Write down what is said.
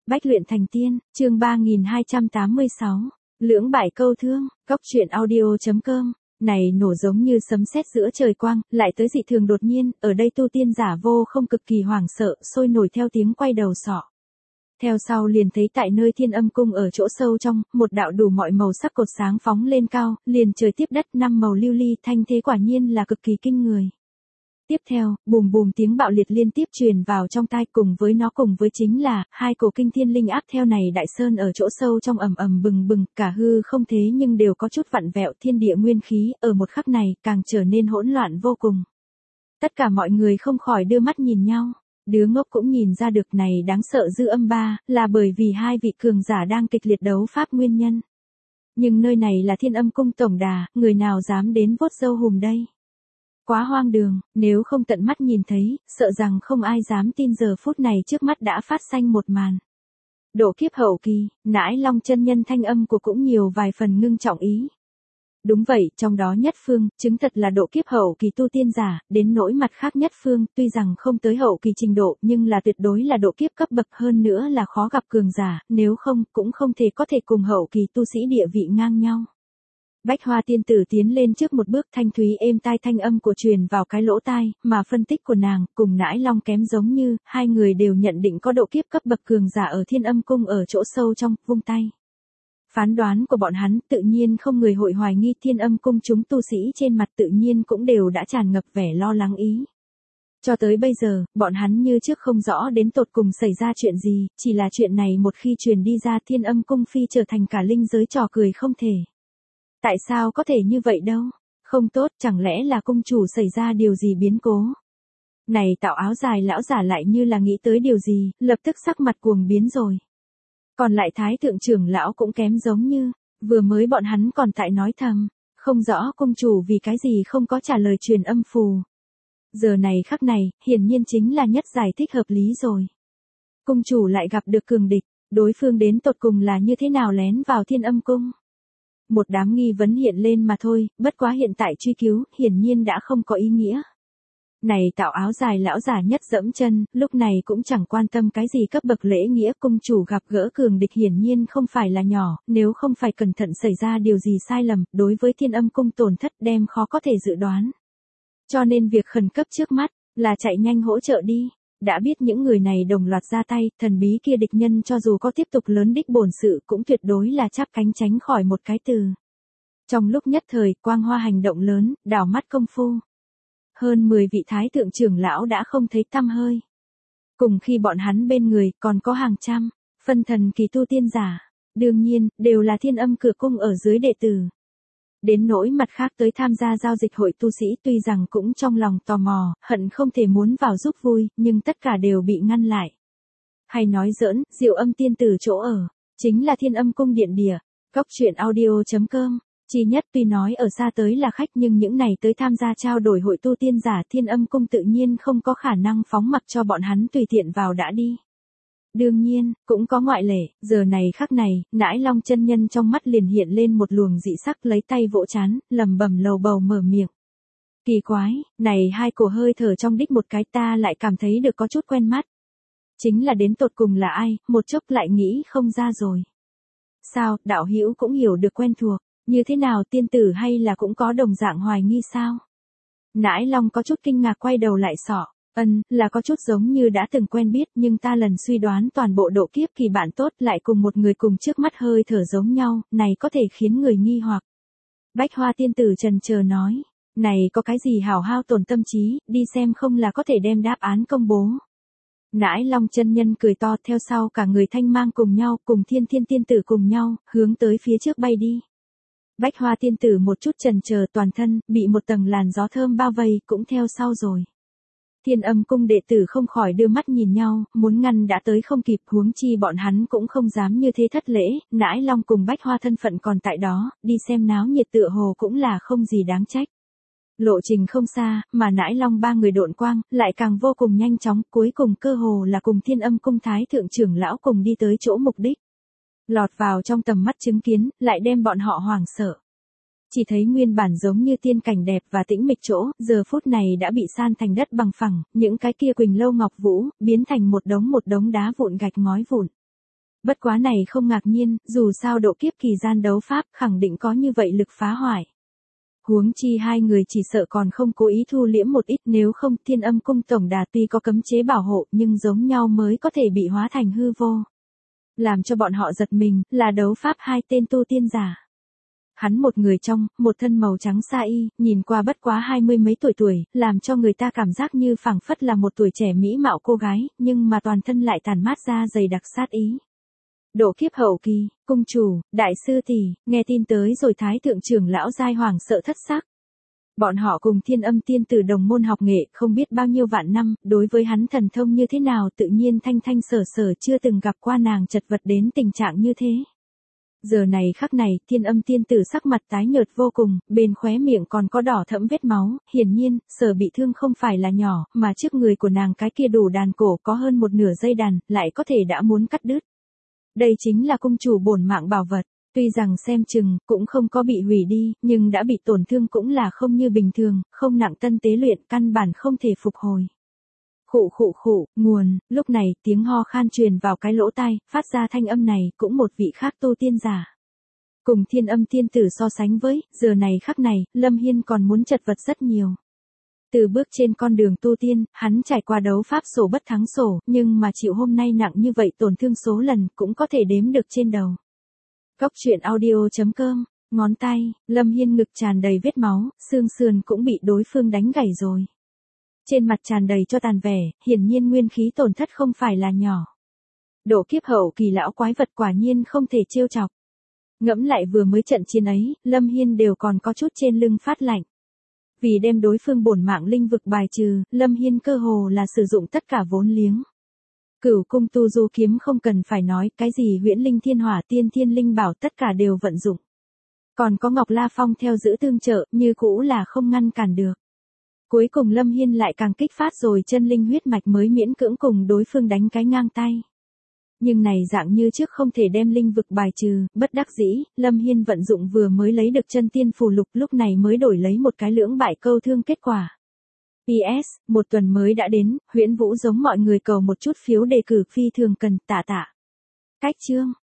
Bách luyện thành tiên, chương 3286. Lưỡng bại câu thương, góc truyện audio.com. Này nổ giống như sấm sét giữa trời quang, lại tới dị thường đột nhiên, ở đây tu tiên giả vô không cực kỳ hoảng sợ, sôi nổi theo tiếng quay đầu sọ. Theo sau liền thấy tại nơi Thiên Âm Cung ở chỗ sâu trong, một đạo đủ mọi màu sắc cột sáng phóng lên cao, liền trời tiếp đất năm màu lưu ly, thanh thế quả nhiên là cực kỳ kinh người. Tiếp theo, bùm bùm tiếng bạo liệt liên tiếp truyền vào trong tai, cùng với chính là hai cổ kinh thiên linh áp theo này đại sơn ở chỗ sâu trong ầm ầm bừng bừng, cả hư không thế nhưng đều có chút vặn vẹo, thiên địa nguyên khí ở một khắc này càng trở nên hỗn loạn vô cùng. Tất cả mọi người không khỏi đưa mắt nhìn nhau, đứa ngốc cũng nhìn ra được này đáng sợ dư âm ba, là bởi vì hai vị cường giả đang kịch liệt đấu pháp nguyên nhân. Nhưng nơi này là Thiên Âm Cung tổng đà, người nào dám đến vuốt râu hùm đây? Quá hoang đường, nếu không tận mắt nhìn thấy, sợ rằng không ai dám tin giờ phút này trước mắt đã phát sinh một màn. Độ kiếp hậu kỳ, Nãi Long chân nhân thanh âm của cũng nhiều vài phần ngưng trọng ý. Đúng vậy, trong đó nhất phương, chứng thật là độ kiếp hậu kỳ tu tiên giả, đến nỗi mặt khác nhất phương, tuy rằng không tới hậu kỳ trình độ, nhưng là tuyệt đối là độ kiếp cấp bậc, hơn nữa là khó gặp cường giả, nếu không, cũng không thể có thể cùng hậu kỳ tu sĩ địa vị ngang nhau. Bách Hoa tiên tử tiến lên trước một bước, thanh thúy êm tai thanh âm của truyền vào cái lỗ tai, mà phân tích của nàng cùng Nãi Long kém giống như, hai người đều nhận định có độ kiếp cấp bậc cường giả ở Thiên Âm Cung ở chỗ sâu trong, vung tay. Phán đoán của bọn hắn tự nhiên không người hội hoài nghi, Thiên Âm Cung chúng tu sĩ trên mặt tự nhiên cũng đều đã tràn ngập vẻ lo lắng ý. Cho tới bây giờ, bọn hắn như trước không rõ đến tột cùng xảy ra chuyện gì, chỉ là chuyện này một khi truyền đi ra, Thiên Âm Cung phi trở thành cả linh giới trò cười không thể. Tại sao có thể như vậy đâu? Không tốt, chẳng lẽ là cung chủ xảy ra điều gì biến cố? Này tạo áo dài lão giả lại như là nghĩ tới điều gì, lập tức sắc mặt cuồng biến rồi. Còn lại thái thượng trưởng lão cũng kém giống như, vừa mới bọn hắn còn tại nói thầm, không rõ cung chủ vì cái gì không có trả lời truyền âm phù. Giờ này khắc này, hiển nhiên chính là nhất giải thích hợp lý rồi. Cung chủ lại gặp được cường địch, đối phương đến tột cùng là như thế nào lén vào Thiên Âm Cung? Một đám nghi vấn hiện lên mà thôi, bất quá hiện tại truy cứu, hiển nhiên đã không có ý nghĩa. Này tạo áo dài lão giả nhất dẫm chân, lúc này cũng chẳng quan tâm cái gì cấp bậc lễ nghĩa, cung chủ gặp gỡ cường địch hiển nhiên không phải là nhỏ, nếu không phải cẩn thận xảy ra điều gì sai lầm, đối với Thiên Âm Cung tổn thất đem khó có thể dự đoán. Cho nên việc khẩn cấp trước mắt, là chạy nhanh hỗ trợ đi. Đã biết những người này đồng loạt ra tay, thần bí kia địch nhân cho dù có tiếp tục lớn đích bổn sự cũng tuyệt đối là chắp cánh tránh khỏi một cái từ. Trong lúc nhất thời, quang hoa hành động lớn, đảo mắt công phu. Hơn 10 vị thái thượng trưởng lão đã không thấy tăm hơi. Cùng khi bọn hắn bên người, còn có hàng trăm, phân thần kỳ tu tiên giả. Đương nhiên, đều là Thiên Âm Cửa Cung ở dưới đệ tử. Đến nỗi mặt khác tới tham gia giao dịch hội tu sĩ tuy rằng cũng trong lòng tò mò, hận không thể muốn vào giúp vui, nhưng tất cả đều bị ngăn lại. Hay nói giỡn, Diệu Âm tiên tử chỗ ở, chính là Thiên Âm Cung điện địa, góc truyện audio.com. Chi nhất tuy nói ở xa tới là khách nhưng những này tới tham gia trao đổi hội tu tiên giả Thiên Âm Cung tự nhiên không có khả năng phóng mặc cho bọn hắn tùy tiện vào đã đi. Đương nhiên, cũng có ngoại lệ, giờ này khắc này, Nãi Long chân nhân trong mắt liền hiện lên một luồng dị sắc, lấy tay vỗ trán, lẩm bẩm lầu bầu mở miệng. Kỳ quái, này hai cổ hơi thở trong đích một cái ta lại cảm thấy được có chút quen mắt. Chính là đến tột cùng là ai, một chốc lại nghĩ không ra rồi. Sao, đạo hữu cũng hiểu được quen thuộc, như thế nào tiên tử hay là cũng có đồng dạng hoài nghi sao? Nãi Long có chút kinh ngạc quay đầu lại sọ. Là có chút giống như đã từng quen biết nhưng ta lần suy đoán toàn bộ độ kiếp kỳ bạn tốt lại cùng một người cùng trước mắt hơi thở giống nhau, này có thể khiến người nghi hoặc. Bách Hoa tiên tử trần chờ nói, này có cái gì hào hao tổn tâm trí, đi xem không là có thể đem đáp án công bố. Nãi Long chân nhân cười to theo sau cả người thanh mang cùng nhau, cùng Thiên Thiên tiên tử cùng nhau, hướng tới phía trước bay đi. Bách Hoa tiên tử một chút trần chờ toàn thân, bị một tầng làn gió thơm bao vây, cũng theo sau rồi. Thiên Âm Cung đệ tử không khỏi đưa mắt nhìn nhau, muốn ngăn đã tới không kịp, huống chi bọn hắn cũng không dám như thế thất lễ, Nãi Long cùng Bách Hoa thân phận còn tại đó, đi xem náo nhiệt tựa hồ cũng là không gì đáng trách. Lộ trình không xa, mà Nãi Long ba người độn quang, lại càng vô cùng nhanh chóng, cuối cùng cơ hồ là cùng Thiên Âm Cung thái thượng trưởng lão cùng đi tới chỗ mục đích. Lọt vào trong tầm mắt chứng kiến, lại đem bọn họ hoảng sợ. Chỉ thấy nguyên bản giống như tiên cảnh đẹp và tĩnh mịch chỗ, giờ phút này đã bị san thành đất bằng phẳng, những cái kia quỳnh lâu ngọc vũ, biến thành một đống đá vụn gạch ngói vụn. Bất quá này không ngạc nhiên, dù sao độ kiếp kỳ gian đấu pháp khẳng định có như vậy lực phá hoại. Huống chi hai người chỉ sợ còn không cố ý thu liễm một ít, nếu không Thiên Âm Cung tổng đà tuy có cấm chế bảo hộ nhưng giống nhau mới có thể bị hóa thành hư vô. Làm cho bọn họ giật mình là đấu pháp hai tên tu tiên giả. Hắn một người trong, một thân màu trắng sa y, nhìn qua bất quá 20 mấy tuổi, làm cho người ta cảm giác như phảng phất là một tuổi trẻ mỹ mạo cô gái, nhưng mà toàn thân lại tàn mát ra dày đặc sát ý. Độ kiếp hậu kỳ, cung chủ, đại sư tỷ, nghe tin tới rồi thái thượng trưởng lão giai hoàng sợ thất sắc. Bọn họ cùng Thiên Âm tiên tử đồng môn học nghệ không biết bao nhiêu vạn năm, đối với hắn thần thông như thế nào tự nhiên thanh thanh sở sở chưa từng gặp qua nàng chật vật đến tình trạng như thế. Giờ này khắc này, Thiên Âm tiên tử sắc mặt tái nhợt vô cùng, bên khóe miệng còn có đỏ thẫm vết máu, hiển nhiên, sở bị thương không phải là nhỏ, mà trước người của nàng cái kia đủ đàn cổ có hơn một nửa dây đàn, lại có thể đã muốn cắt đứt. Đây chính là cung chủ bổn mạng bảo vật, tuy rằng xem chừng cũng không có bị hủy đi, nhưng đã bị tổn thương cũng là không như bình thường, không nặng tân tế luyện, căn bản không thể phục hồi. Khụ khụ khụ, nguồn, lúc này tiếng ho khan truyền vào cái lỗ tai, phát ra thanh âm này cũng một vị khác tu tiên giả. Cùng Thiên Âm tiên tử so sánh với, giờ này khắc này, Lâm Hiên còn muốn chật vật rất nhiều. Từ bước trên con đường tu tiên, hắn trải qua đấu pháp sổ bất thắng sổ, nhưng mà chịu hôm nay nặng như vậy tổn thương số lần cũng có thể đếm được trên đầu. Góc truyện audio.com, ngón tay, Lâm Hiên ngực tràn đầy vết máu, xương sườn cũng bị đối phương đánh gãy rồi. Trên mặt tràn đầy cho tàn vẻ, hiển nhiên nguyên khí tổn thất không phải là nhỏ. Độ kiếp hậu kỳ lão quái vật quả nhiên không thể trêu chọc. Ngẫm lại vừa mới trận chiến ấy, Lâm Hiên đều còn có chút trên lưng phát lạnh. Vì đem đối phương bổn mạng linh vực bài trừ, Lâm Hiên cơ hồ là sử dụng tất cả vốn liếng. Cửu cung tu du kiếm không cần phải nói, cái gì huyễn linh thiên hỏa tiên thiên linh bảo tất cả đều vận dụng. Còn có Ngọc La Phong theo giữ tương trợ, như cũ là không ngăn cản được. Cuối cùng Lâm Hiên lại càng kích phát rồi chân linh huyết mạch mới miễn cưỡng cùng đối phương đánh cái ngang tay. Nhưng này dạng như trước không thể đem linh vực bài trừ, bất đắc dĩ, Lâm Hiên vận dụng vừa mới lấy được chân tiên phù lục lúc này mới đổi lấy một cái lưỡng bại câu thương kết quả. PS, một tuần mới đã đến, Huyễn Vũ giống mọi người cầu một chút phiếu đề cử phi thường cần, tạ tạ. Cách chương.